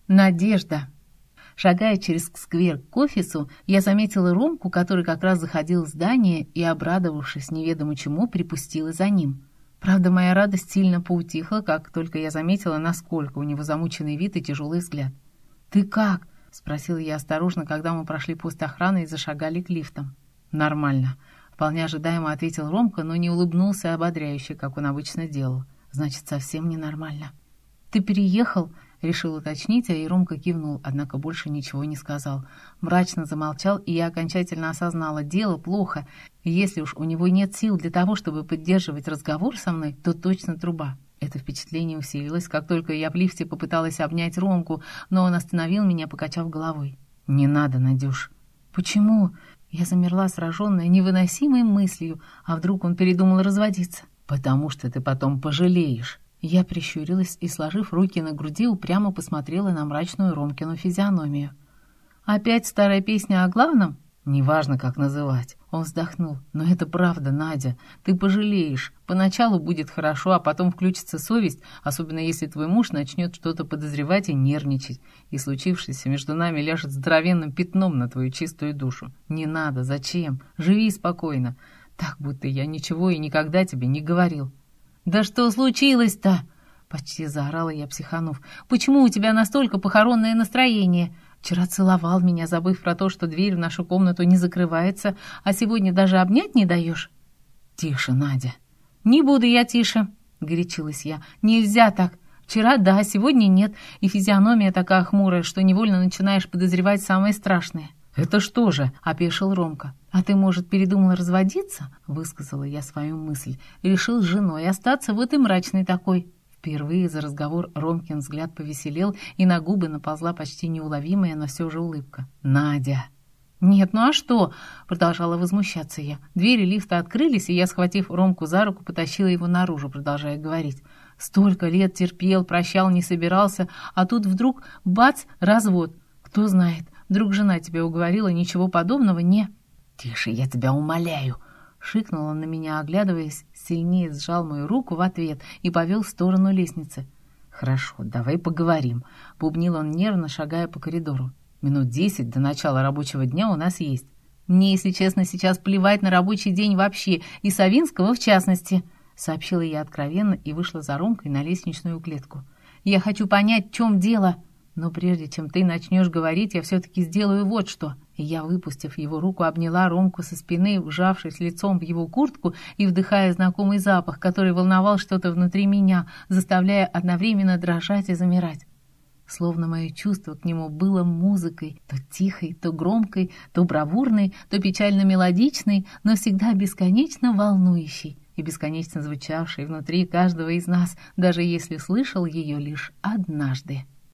Надежда. Шагая через сквер к офису, я заметила Ромку, который как раз заходил в здание и, обрадовавшись неведомо чему, припустила за ним. Правда, моя радость сильно поутихла, как только я заметила, насколько у него замученный вид и тяжелый взгляд. «Ты как?» — спросила я осторожно, когда мы прошли пост охраны и зашагали к лифтам. «Нормально», — вполне ожидаемо ответил Ромка, но не улыбнулся ободряюще, как он обычно делал. «Значит, совсем ненормально». «Ты переехал?» — решил уточнить, и Ромка кивнул, однако больше ничего не сказал. Мрачно замолчал, и я окончательно осознала, дело плохо. И если уж у него нет сил для того, чтобы поддерживать разговор со мной, то точно труба. Это впечатление усилилось, как только я в лифте попыталась обнять Ромку, но он остановил меня, покачав головой. «Не надо, Надюш». «Почему?» Я замерла, сраженная невыносимой мыслью, а вдруг он передумал разводиться. «Потому что ты потом пожалеешь». Я прищурилась и, сложив руки на груди, упрямо посмотрела на мрачную Ромкину физиономию. «Опять старая песня о главном?» «Неважно, как называть». Он вздохнул. «Но это правда, Надя. Ты пожалеешь. Поначалу будет хорошо, а потом включится совесть, особенно если твой муж начнет что-то подозревать и нервничать, и случившееся между нами ляжет здоровенным пятном на твою чистую душу. Не надо, зачем? Живи спокойно. Так, будто я ничего и никогда тебе не говорил». «Да что случилось-то?» — почти заорала я, психанув. «Почему у тебя настолько похоронное настроение? Вчера целовал меня, забыв про то, что дверь в нашу комнату не закрывается, а сегодня даже обнять не даешь?» «Тише, Надя». «Не буду я тише», — горячилась я. «Нельзя так. Вчера да, сегодня нет, и физиономия такая хмурая, что невольно начинаешь подозревать самое страшное». «Это что же?» — опешил Ромка. «А ты, может, передумала разводиться?» — высказала я свою мысль. «Решил с женой остаться в этой мрачной такой». Впервые за разговор Ромкин взгляд повеселел, и на губы наползла почти неуловимая, но все же улыбка. «Надя!» «Нет, ну а что?» — продолжала возмущаться я. Двери лифта открылись, и я, схватив Ромку за руку, потащила его наружу, продолжая говорить. «Столько лет терпел, прощал, не собирался, а тут вдруг бац, развод. Кто знает, вдруг жена тебя уговорила, ничего подобного не...» «Тише, я тебя умоляю!» Шикнул он на меня, оглядываясь, сильнее сжал мою руку в ответ и повел в сторону лестницы. «Хорошо, давай поговорим», — бубнил он нервно, шагая по коридору. «Минут 10 до начала рабочего дня у нас есть». «Мне, если честно, сейчас плевать на рабочий день вообще, и Савинского в частности», — сообщила я откровенно и вышла за Ромкой на лестничную клетку. «Я хочу понять, в чем дело». «Но прежде чем ты начнешь говорить, я все-таки сделаю вот что». И я, выпустив его руку, обняла Ромку со спины, вжавшись лицом в его куртку и вдыхая знакомый запах, который волновал что-то внутри меня, заставляя одновременно дрожать и замирать. Словно мое чувство к нему было музыкой, то тихой, то громкой, то бравурной, то печально-мелодичной, но всегда бесконечно волнующей и бесконечно звучавшей внутри каждого из нас, даже если слышал ее лишь однажды.